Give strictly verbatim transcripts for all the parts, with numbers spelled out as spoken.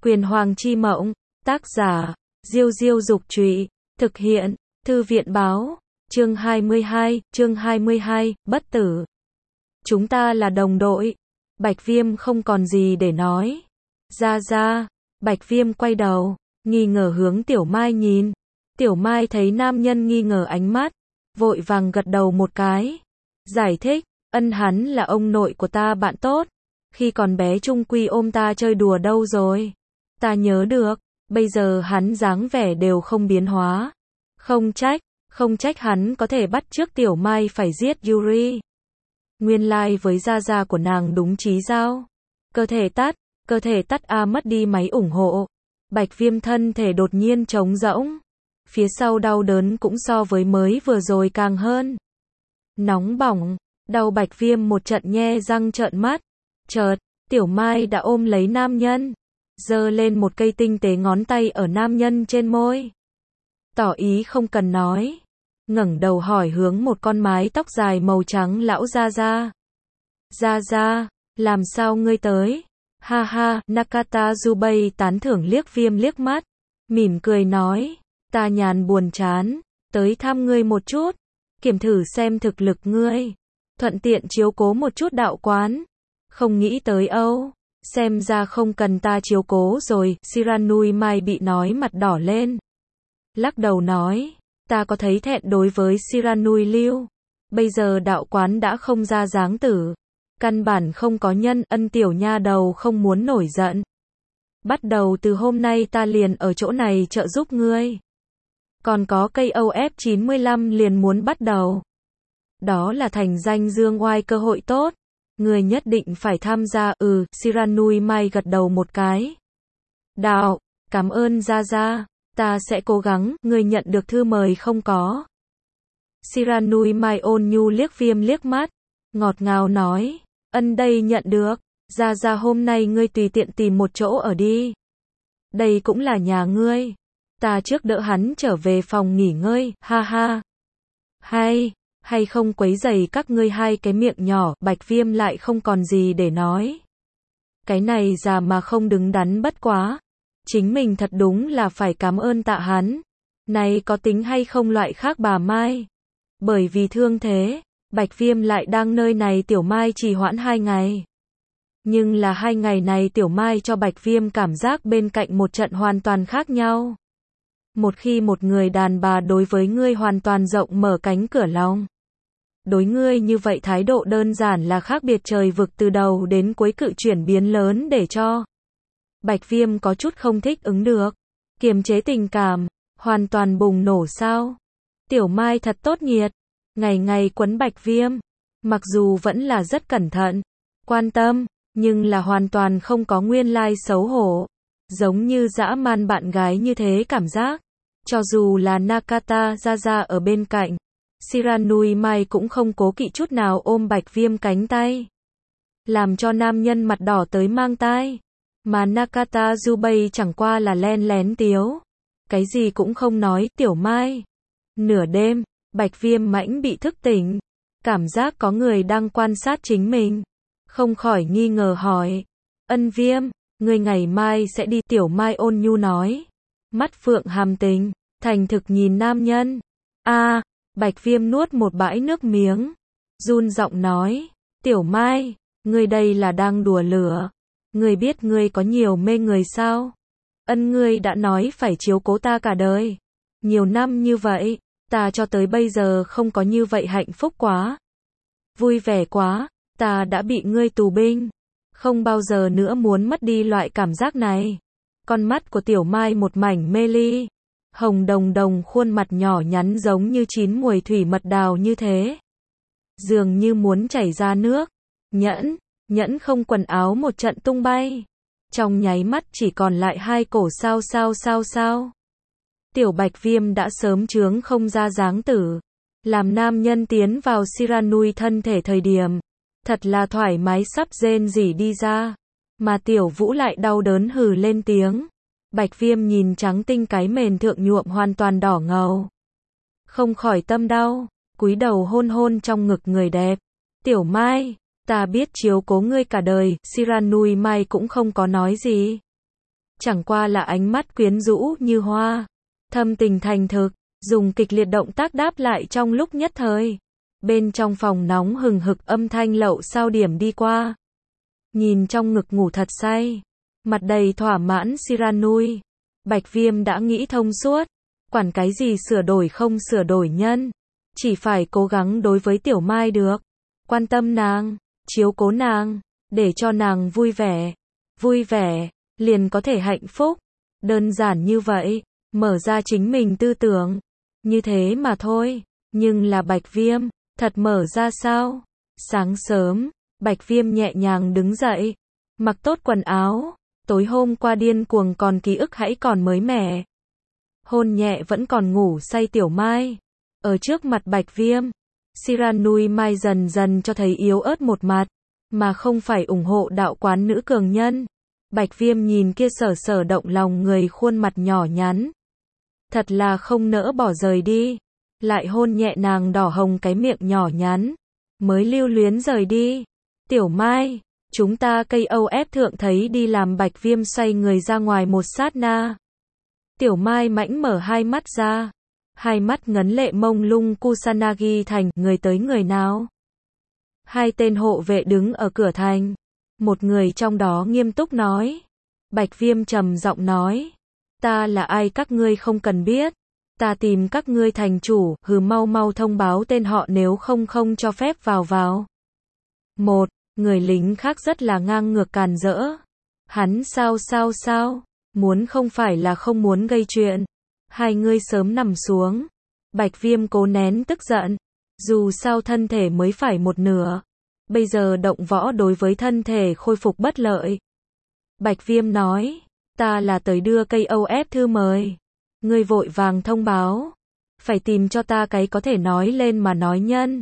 Quyền Hoàng chi mộng, tác giả, Diêu Diêu Dục Trụy, thực hiện, Thư viện Báo, chương hai mươi hai, chương hai mươi hai, bất tử. Chúng ta là đồng đội. Bạch Viêm không còn gì để nói. Ra ra, Bạch Viêm quay đầu, nghi ngờ hướng Tiểu Mai nhìn. Tiểu Mai thấy nam nhân nghi ngờ ánh mắt, vội vàng gật đầu một cái. Giải thích, ân hắn là ông nội của ta bạn tốt. Khi còn bé chung quy ôm ta chơi đùa đâu rồi. Ta nhớ được, bây giờ hắn dáng vẻ đều không biến hóa. Không trách, không trách hắn có thể bắt chước Tiểu Mai phải giết Yuri. Nguyên lai like với gia gia của nàng đúng chí giao. Cơ thể tắt, cơ thể tắt a mất đi máy ủng hộ. Bạch Viêm thân thể đột nhiên trống rỗng. Phía sau đau đớn cũng so với mới vừa rồi càng hơn. Nóng bỏng, đau Bạch Viêm một trận nhe răng trợn mắt. Chợt, Tiểu Mai đã ôm lấy nam nhân, giơ lên một cây tinh tế ngón tay ở nam nhân trên môi. Tỏ ý không cần nói. Ngẩng đầu hỏi hướng một con mái tóc dài màu trắng lão gia gia. Gia gia, làm sao ngươi tới? Ha ha, Nakata Jubei tán thưởng liếc Viêm liếc mắt, mỉm cười nói, ta nhàn buồn chán, tới thăm ngươi một chút, kiểm thử xem thực lực ngươi, thuận tiện chiếu cố một chút đạo quán. Không nghĩ tới Âu, xem ra không cần ta chiếu cố rồi. Shiranui Mai bị nói mặt đỏ lên, lắc đầu nói, ta có thấy thẹn đối với Shiranui Lưu. Bây giờ đạo quán đã không ra dáng tử, căn bản không có nhân ân. Tiểu nha đầu không muốn nổi giận. Bắt đầu từ hôm nay ta liền ở chỗ này trợ giúp ngươi. Còn có cây O F chín mươi lăm liền muốn bắt đầu. Đó là thành danh dương oai cơ hội tốt. Người nhất định phải tham gia. Ừ, Shiranui Mai gật đầu một cái. Đạo, cảm ơn gia gia, ta sẽ cố gắng. Người nhận được thư mời không có? Shiranui Mai ôn nhu liếc Viêm liếc mắt, ngọt ngào nói, ân đây nhận được. Gia gia hôm nay ngươi tùy tiện tìm một chỗ ở đi. Đây cũng là nhà ngươi. Ta trước đỡ hắn trở về phòng nghỉ ngơi, ha ha. Hay, hay không quấy rầy các ngươi hai cái miệng nhỏ. Bạch Viêm lại không còn gì để nói. Cái này già mà không đứng đắn bất quá. Chính mình thật đúng là phải cảm ơn tạ hắn. Này có tính hay không loại khác bà Mai. Bởi vì thương thế, Bạch Viêm lại đang nơi này Tiểu Mai trì hoãn hai ngày. Nhưng là hai ngày này Tiểu Mai cho Bạch Viêm cảm giác bên cạnh một trận hoàn toàn khác nhau. Một khi một người đàn bà đối với ngươi hoàn toàn rộng mở cánh cửa lòng. Đối ngươi như vậy thái độ đơn giản là khác biệt trời vực, từ đầu đến cuối cự chuyển biến lớn để cho Bạch Viêm có chút không thích ứng được. Kiềm chế tình cảm, hoàn toàn bùng nổ sao? Tiểu Mai thật tốt nhiệt, ngày ngày quấn Bạch Viêm, mặc dù vẫn là rất cẩn thận, quan tâm, nhưng là hoàn toàn không có nguyên lai xấu hổ, giống như dã man bạn gái như thế cảm giác. Cho dù là Nakata gia gia ở bên cạnh, Shiranui Mai cũng không cố kỵ chút nào ôm Bạch Viêm cánh tay, làm cho nam nhân mặt đỏ tới mang tai. Mà Nakata Jubei chẳng qua là len lén tiếu, cái gì cũng không nói. Tiểu Mai, nửa đêm, Bạch Viêm mãnh bị thức tỉnh, cảm giác có người đang quan sát chính mình, không khỏi nghi ngờ hỏi, ân Viêm, ngươi ngày mai sẽ đi? Tiểu Mai ôn nhu nói, mắt phượng hàm tình, thành thực nhìn nam nhân. A, à, Bạch Viêm nuốt một bãi nước miếng, run giọng nói, Tiểu Mai, ngươi đây là đang đùa lửa. Ngươi biết ngươi có nhiều mê người sao? Ân, ngươi đã nói phải chiếu cố ta cả đời. Nhiều năm như vậy, ta cho tới bây giờ không có như vậy hạnh phúc quá. Vui vẻ quá, ta đã bị ngươi tù binh. Không bao giờ nữa muốn mất đi loại cảm giác này. Con mắt của Tiểu Mai một mảnh mê ly. Hồng đồng đồng, khuôn mặt nhỏ nhắn giống như chín muồi thủy mật đào như thế. Dường như muốn chảy ra nước. Nhẫn, nhẫn không quần áo một trận tung bay. Trong nháy mắt chỉ còn lại hai cổ sao sao sao sao. Tiểu Bạch Viêm đã sớm chướng không ra dáng tử. Làm nam nhân tiến vào Shiranui thân thể thời điểm, thật là thoải mái sắp rên rỉ đi ra. Mà Tiểu Vũ lại đau đớn hừ lên tiếng. Bạch Viêm nhìn trắng tinh cái mền thượng nhuộm hoàn toàn đỏ ngầu, không khỏi tâm đau, cúi đầu hôn hôn trong ngực người đẹp. Tiểu Mai, ta biết chiếu cố ngươi cả đời. Shiranui Mai cũng không có nói gì. chẳng qua là ánh mắt quyến rũ như hoa, thâm tình thành thực, dùng kịch liệt động tác đáp lại trong lúc nhất thời. Bên trong phòng nóng hừng hực âm thanh lậu sao điểm đi qua. Nhìn trong ngực ngủ thật say, mặt đầy thỏa mãn Siranui, Bạch Viêm đã nghĩ thông suốt, quản cái gì sửa đổi không sửa đổi nhân, chỉ phải cố gắng đối với Tiểu Mai được, quan tâm nàng, chiếu cố nàng, để cho nàng vui vẻ, vui vẻ, liền có thể hạnh phúc, đơn giản như vậy, mở ra chính mình tư tưởng, như thế mà thôi, nhưng là Bạch Viêm, thật mở ra sao? Sáng sớm, Bạch Viêm nhẹ nhàng đứng dậy, mặc tốt quần áo, tối hôm qua điên cuồng còn ký ức hãy còn mới mẻ. Hôn nhẹ vẫn còn ngủ say Tiểu Mai, ở trước mặt Bạch Viêm, Siranui Mai dần dần cho thấy yếu ớt một mặt, mà không phải ủng hộ đạo quán nữ cường nhân. Bạch Viêm nhìn kia sở sở động lòng người khuôn mặt nhỏ nhắn, thật là không nỡ bỏ rời đi, lại hôn nhẹ nàng đỏ hồng cái miệng nhỏ nhắn, mới lưu luyến rời đi. Tiểu Mai, chúng ta cây âu ép thượng thấy đi làm. Bạch Viêm xoay người ra ngoài một sát na. Tiểu Mai mãnh mở hai mắt ra, hai mắt ngấn lệ mông lung. Kusanagi thành, người tới người nào? Hai tên hộ vệ đứng ở cửa thành, một người trong đó nghiêm túc nói. Bạch Viêm trầm giọng nói, ta là ai các ngươi không cần biết, ta tìm các ngươi thành chủ, hừ, mau mau thông báo tên họ nếu không không cho phép vào vào. Một người lính khác rất là ngang ngược càn rỡ, hắn sao sao sao, muốn không phải là không muốn gây chuyện, hai ngươi sớm nằm xuống. Bạch Viêm cố nén tức giận, dù sao thân thể mới phải một nửa, bây giờ động võ đối với thân thể khôi phục bất lợi. Bạch Viêm nói, ta là tới đưa cây âu ép thư mời, ngươi vội vàng thông báo, phải tìm cho ta cái có thể nói lên mà nói nhân.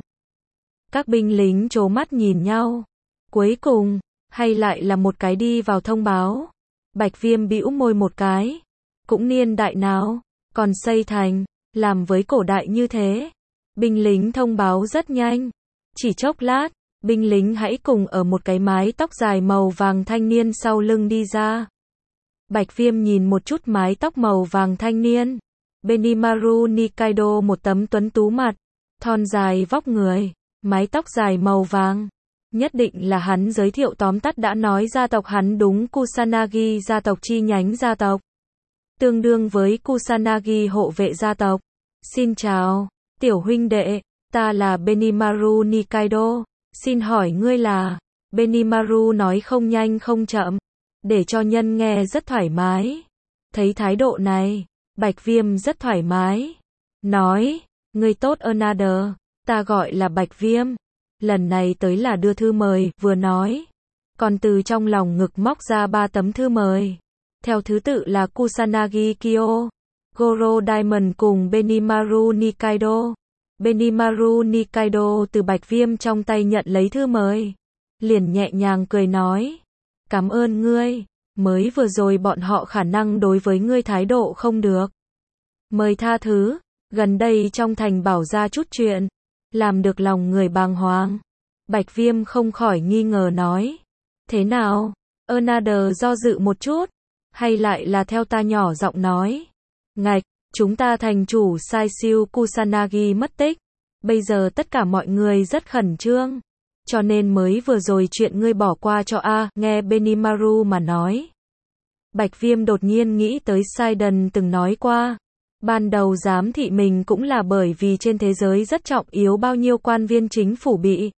Các binh lính trố mắt nhìn nhau, cuối cùng, hay lại là một cái đi vào thông báo. Bạch Viêm bĩu môi một cái, cũng niên đại nào, còn xây thành, làm với cổ đại như thế. Binh lính thông báo rất nhanh, chỉ chốc lát, binh lính hãy cùng ở một cái mái tóc dài màu vàng thanh niên sau lưng đi ra. Bạch Viêm nhìn một chút mái tóc màu vàng thanh niên, Benimaru Nikaido, một tấm tuấn tú mặt, thon dài vóc người, mái tóc dài màu vàng. Nhất định là hắn. Giới thiệu tóm tắt đã nói gia tộc hắn đúng Kusanagi gia tộc chi nhánh gia tộc, tương đương với Kusanagi hộ vệ gia tộc. Xin chào, tiểu huynh đệ, ta là Benimaru Nikaido, xin hỏi ngươi là? Benimaru nói không nhanh không chậm, để cho nhân nghe rất thoải mái. Thấy thái độ này, Bạch Viêm rất thoải mái, nói, ngươi tốt Anader, ta gọi là Bạch Viêm, lần này tới là đưa thư mời. Vừa nói, còn từ trong lòng ngực móc ra ba tấm thư mời, theo thứ tự là Kusanagi Kyo, Goro Diamond cùng Benimaru Nikaido. Benimaru Nikaido từ Bạch Viêm trong tay nhận lấy thư mời, liền nhẹ nhàng cười nói, cảm ơn ngươi, mới vừa rồi bọn họ khả năng đối với ngươi thái độ không được, mời tha thứ, gần đây trong thành bảo ra chút chuyện, làm được lòng người bàng hoàng. Bạch Viêm không khỏi nghi ngờ nói, thế nào? Anader do dự một chút, hay lại là theo ta nhỏ giọng nói, ngạch, chúng ta thành chủ sai siêu Kusanagi mất tích, bây giờ tất cả mọi người rất khẩn trương, cho nên mới vừa rồi chuyện ngươi bỏ qua cho a. Nghe Benimaru mà nói, Bạch Viêm đột nhiên nghĩ tới Sidon từng nói qua, ban đầu giám thị mình cũng là bởi vì trên thế giới rất trọng yếu bao nhiêu quan viên chính phủ bị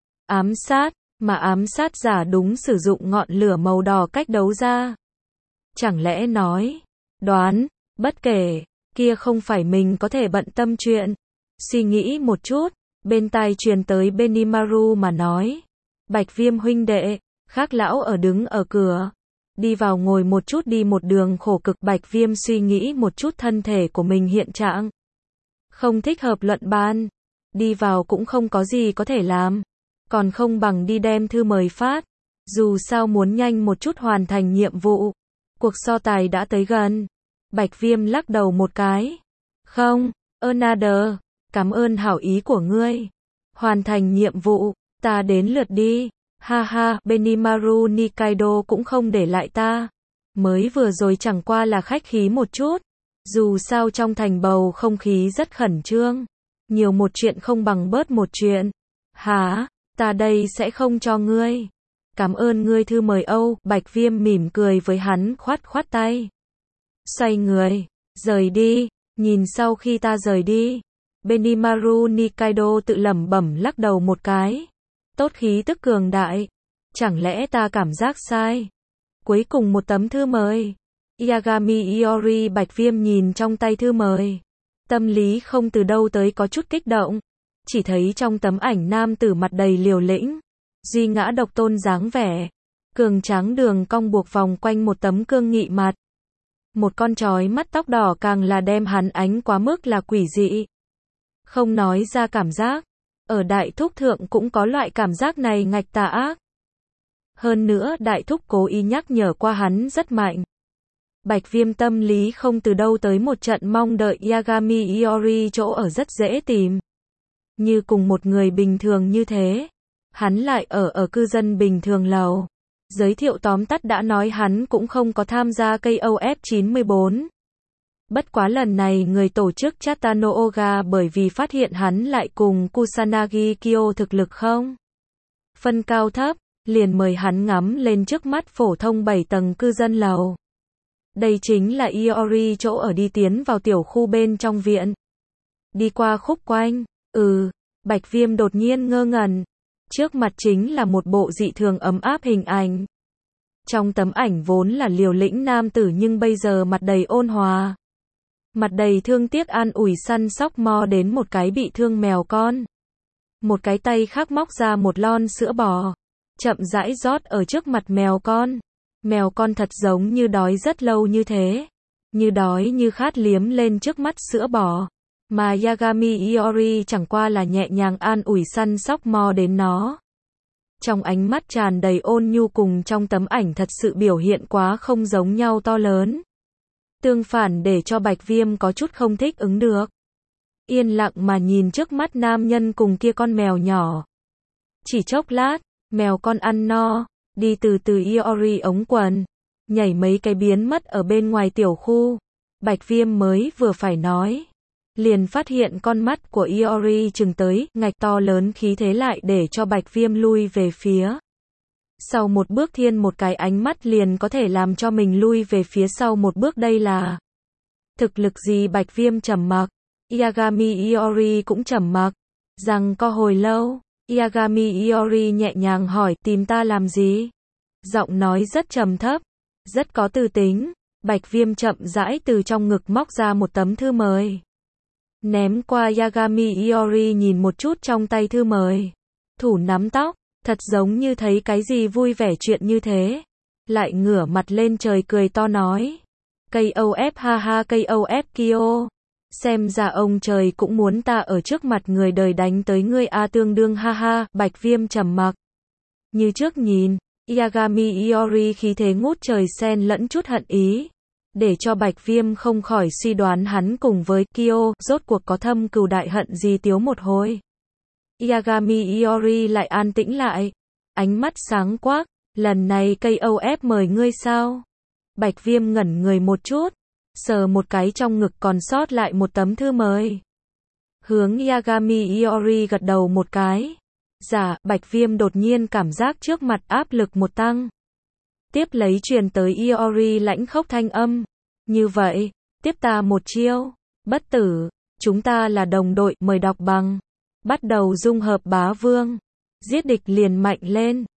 ám sát, mà ám sát giả đúng sử dụng ngọn lửa màu đỏ cách đấu ra. Chẳng lẽ nói, đoán, bất kể, kia không phải mình có thể bận tâm chuyện. Suy nghĩ một chút, bên tai truyền tới Benimaru mà nói, Bạch Viêm huynh đệ, khác lão ở đứng ở cửa, đi vào ngồi một chút đi, một đường khổ cực. Bạch Viêm suy nghĩ một chút thân thể của mình hiện trạng, không thích hợp luận ban, đi vào cũng không có gì có thể làm, còn không bằng đi đem thư mời phát, dù sao muốn nhanh một chút hoàn thành nhiệm vụ, cuộc so tài đã tới gần. Bạch Viêm lắc đầu một cái, không, Anader, cảm ơn hảo ý của ngươi, hoàn thành nhiệm vụ, ta đến lượt đi, ha ha. Benimaru Nikaido cũng không để lại ta, Mới vừa rồi chẳng qua là khách khí một chút. Dù sao trong thành bầu không khí rất khẩn trương. Nhiều một chuyện không bằng bớt một chuyện. Hả? Ta đây sẽ không cho ngươi. Cảm ơn ngươi thư mời Âu. Bạch Viêm mỉm cười với hắn, khoát khoát tay. Xoay người. Rời đi. Nhìn sau khi ta rời đi. Benimaru Nikaido tự lẩm bẩm lắc đầu một cái. Tốt khí tức cường đại. Chẳng lẽ ta cảm giác sai? Cuối cùng một tấm thư mời. Yagami Iori. Bạch Viêm nhìn trong tay thư mời. Tâm lý không từ đâu tới có chút kích động. Chỉ thấy trong tấm ảnh nam tử mặt đầy liều lĩnh. Duy ngã độc tôn dáng vẻ. Cường tráng đường cong buộc vòng quanh một tấm cương nghị mặt. Một con chói mắt tóc đỏ càng là đem hắn ánh quá mức là quỷ dị. Không nói ra cảm giác. Ở đại thúc thượng cũng có loại cảm giác này ngạch tà ác. Hơn nữa đại thúc cố ý nhắc nhở qua hắn rất mạnh. Bạch Viêm tâm lý không từ đâu tới một trận mong đợi Yagami Iori chỗ ở rất dễ tìm. Như cùng một người bình thường như thế. Hắn lại ở ở cư dân bình thường lầu. Giới thiệu tóm tắt đã nói hắn cũng không có tham gia ca o ép chín mươi bốn. Bất quá lần này người tổ chức Chatano Oga bởi vì phát hiện hắn lại cùng Kusanagi Kyo thực lực không phân cao thấp, liền mời hắn ngắm lên trước mắt phổ thông bảy tầng cư dân lầu. Đây chính là Iori chỗ ở đi tiến vào tiểu khu bên trong viện. Đi qua khúc quanh, ừ, Bạch Viêm đột nhiên ngơ ngẩn. Trước mặt chính là một bộ dị thường ấm áp hình ảnh. Trong tấm ảnh vốn là liều lĩnh nam tử nhưng bây giờ mặt đầy ôn hòa. Mặt đầy thương tiếc an ủi săn sóc mo đến một cái bị thương mèo con. Một cái tay khác móc ra một lon sữa bò. Chậm rãi rót ở trước mặt mèo con. Mèo con thật giống như đói rất lâu như thế. Như đói như khát liếm lên trước mắt sữa bò. Mà Yagami Iori chẳng qua là nhẹ nhàng an ủi săn sóc mo đến nó. Trong ánh mắt tràn đầy ôn nhu cùng trong tấm ảnh thật sự biểu hiện quá không giống nhau to lớn. Tương phản để cho Bạch Viêm có chút không thích ứng được. Yên lặng mà nhìn trước mắt nam nhân cùng kia con mèo nhỏ. Chỉ chốc lát, mèo con ăn no, đi từ từ Iori ống quần, nhảy mấy cái biến mất ở bên ngoài tiểu khu. Bạch Viêm mới vừa phải nói. Liền phát hiện con mắt của Iori chừng tới, ngạch to lớn khí thế lại để cho Bạch Viêm lui về phía. Sau một bước thiên một cái ánh mắt liền có thể làm cho mình lui về phía sau một bước đây là thực lực gì? Bạch Viêm trầm mặc. Yagami Iori cũng trầm mặc. Rằng co hồi lâu, Yagami Iori nhẹ nhàng hỏi tìm ta làm gì? Giọng nói rất trầm thấp, rất có tư tính. Bạch Viêm chậm rãi từ trong ngực móc ra một tấm thư mời. Ném qua Yagami Iori nhìn một chút trong tay thư mời. Thủ nắm tóc, thật giống như thấy cái gì vui vẻ chuyện như thế. Lại ngửa mặt lên trời cười to nói. ca o ép ha ha ca o ép Kyo. Xem ra ông trời cũng muốn ta ở trước mặt người đời đánh tới ngươi a tương đương ha ha. Bạch Viêm trầm mặc. Như trước nhìn, Yagami Iori khí thế ngút trời xen lẫn chút hận ý. Để cho Bạch Viêm không khỏi suy đoán hắn cùng với Kyo rốt cuộc có thâm cừu đại hận gì tiếu một hồi. Yagami Iori lại an tĩnh lại. Ánh mắt sáng quắc. Lần này ca o ép mời ngươi sao? Bạch Viêm ngẩn người một chút. Sờ một cái trong ngực còn sót lại một tấm thư mời. Hướng Yagami Iori gật đầu một cái. Dạ, Bạch Viêm đột nhiên cảm giác trước mặt áp lực một tăng. Tiếp lấy truyền tới Iori lãnh khốc thanh âm. Như vậy, tiếp ta một chiêu. Bất tử, chúng ta là đồng đội, mời đọc bằng. Bắt đầu dung hợp bá vương. Giết địch liền mạnh lên.